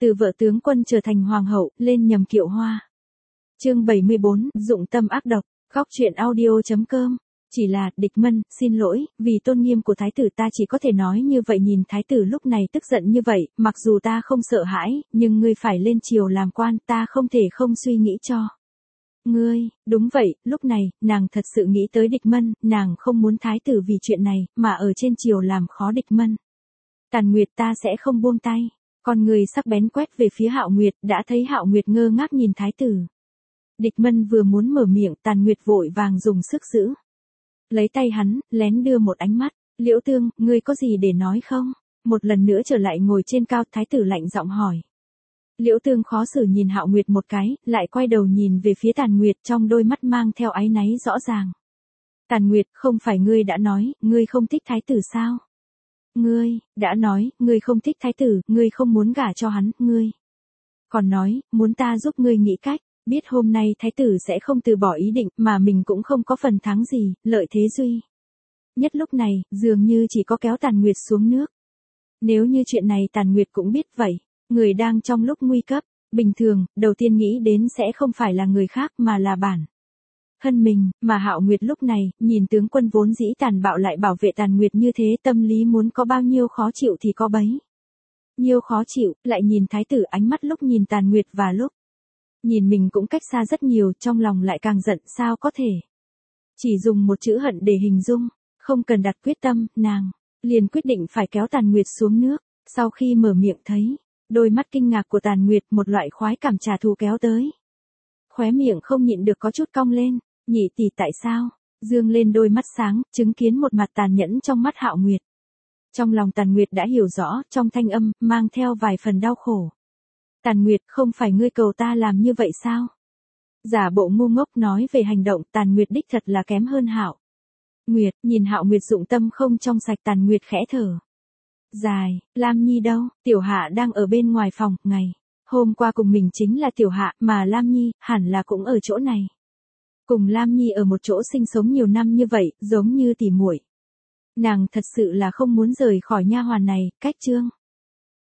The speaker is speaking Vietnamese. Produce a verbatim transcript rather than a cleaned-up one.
từ vợ tướng quân trở thành hoàng hậu, lên nhầm kiệu hoa. Chương bảy mươi bốn, dụng tâm ác độc, góc truyện audio chấm com. Chỉ là, Địch Mân, xin lỗi, vì tôn nghiêm của thái tử ta chỉ có thể nói như vậy. Nhìn thái tử lúc này tức giận như vậy, mặc dù ta không sợ hãi, nhưng ngươi phải lên triều làm quan, ta không thể không suy nghĩ cho ngươi. Đúng vậy, lúc này, nàng thật sự nghĩ tới Địch Mân, nàng không muốn thái tử vì chuyện này, mà ở trên triều làm khó Địch Mân. Tàn Nguyệt, ta sẽ không buông tay. Con người sắc bén quét về phía Hạo Nguyệt, đã thấy Hạo Nguyệt ngơ ngác nhìn thái tử. Địch Mân vừa muốn mở miệng, Tàn Nguyệt vội vàng dùng sức giữ lấy tay hắn, lén đưa một ánh mắt. Liễu Tương, ngươi có gì để nói không? Một lần nữa trở lại ngồi trên cao, thái tử lạnh giọng hỏi. Liễu Tương khó xử nhìn Hạo Nguyệt một cái, lại quay đầu nhìn về phía Tàn Nguyệt, trong đôi mắt mang theo áy náy rõ ràng. Tàn Nguyệt, không phải ngươi đã nói, ngươi không thích thái tử sao? Ngươi, đã nói, ngươi không thích thái tử, ngươi không muốn gả cho hắn, ngươi còn nói, muốn ta giúp ngươi nghĩ cách. Biết hôm nay thái tử sẽ không từ bỏ ý định, mà mình cũng không có phần thắng gì, lợi thế duy nhất lúc này, dường như chỉ có kéo Tàn Nguyệt xuống nước. Nếu như chuyện này Tàn Nguyệt cũng biết vậy, người đang trong lúc nguy cấp, bình thường, đầu tiên nghĩ đến sẽ không phải là người khác mà là bản thân mình, mà Hạo Nguyệt lúc này, nhìn tướng quân vốn dĩ tàn bạo lại bảo vệ Tàn Nguyệt như thế, tâm lý muốn có bao nhiêu khó chịu thì có bấy nhiêu khó chịu, lại nhìn thái tử ánh mắt lúc nhìn Tàn Nguyệt và lúc nhìn mình cũng cách xa rất nhiều, trong lòng lại càng giận. Sao có thể chỉ dùng một chữ hận để hình dung, không cần đặt quyết tâm, nàng liền quyết định phải kéo Tàn Nguyệt xuống nước. Sau khi mở miệng thấy đôi mắt kinh ngạc của Tàn Nguyệt, một loại khoái cảm trả thù kéo tới, khóe miệng không nhịn được có chút cong lên. Nhị tỷ, tại sao? Dương lên đôi mắt sáng, chứng kiến một mặt tàn nhẫn trong mắt Hạo Nguyệt. Trong lòng Tàn Nguyệt đã hiểu rõ, trong thanh âm mang theo vài phần đau khổ. Tàn Nguyệt, không phải ngươi cầu ta làm như vậy sao? Giả bộ ngu ngốc nói về hành động, Tàn Nguyệt đích thật là kém hơn Hạo Nguyệt. Nhìn Hạo Nguyệt dụng tâm không trong sạch, Tàn Nguyệt khẽ thở dài. Lam Nhi đâu? Tiểu Hạ đang ở bên ngoài phòng. Ngày hôm qua cùng mình chính là Tiểu Hạ, mà Lam Nhi hẳn là cũng ở chỗ này. Cùng Lam Nhi ở một chỗ sinh sống nhiều năm như vậy, giống như tỉ muội. Nàng thật sự là không muốn rời khỏi nha hoàn này. Cách chương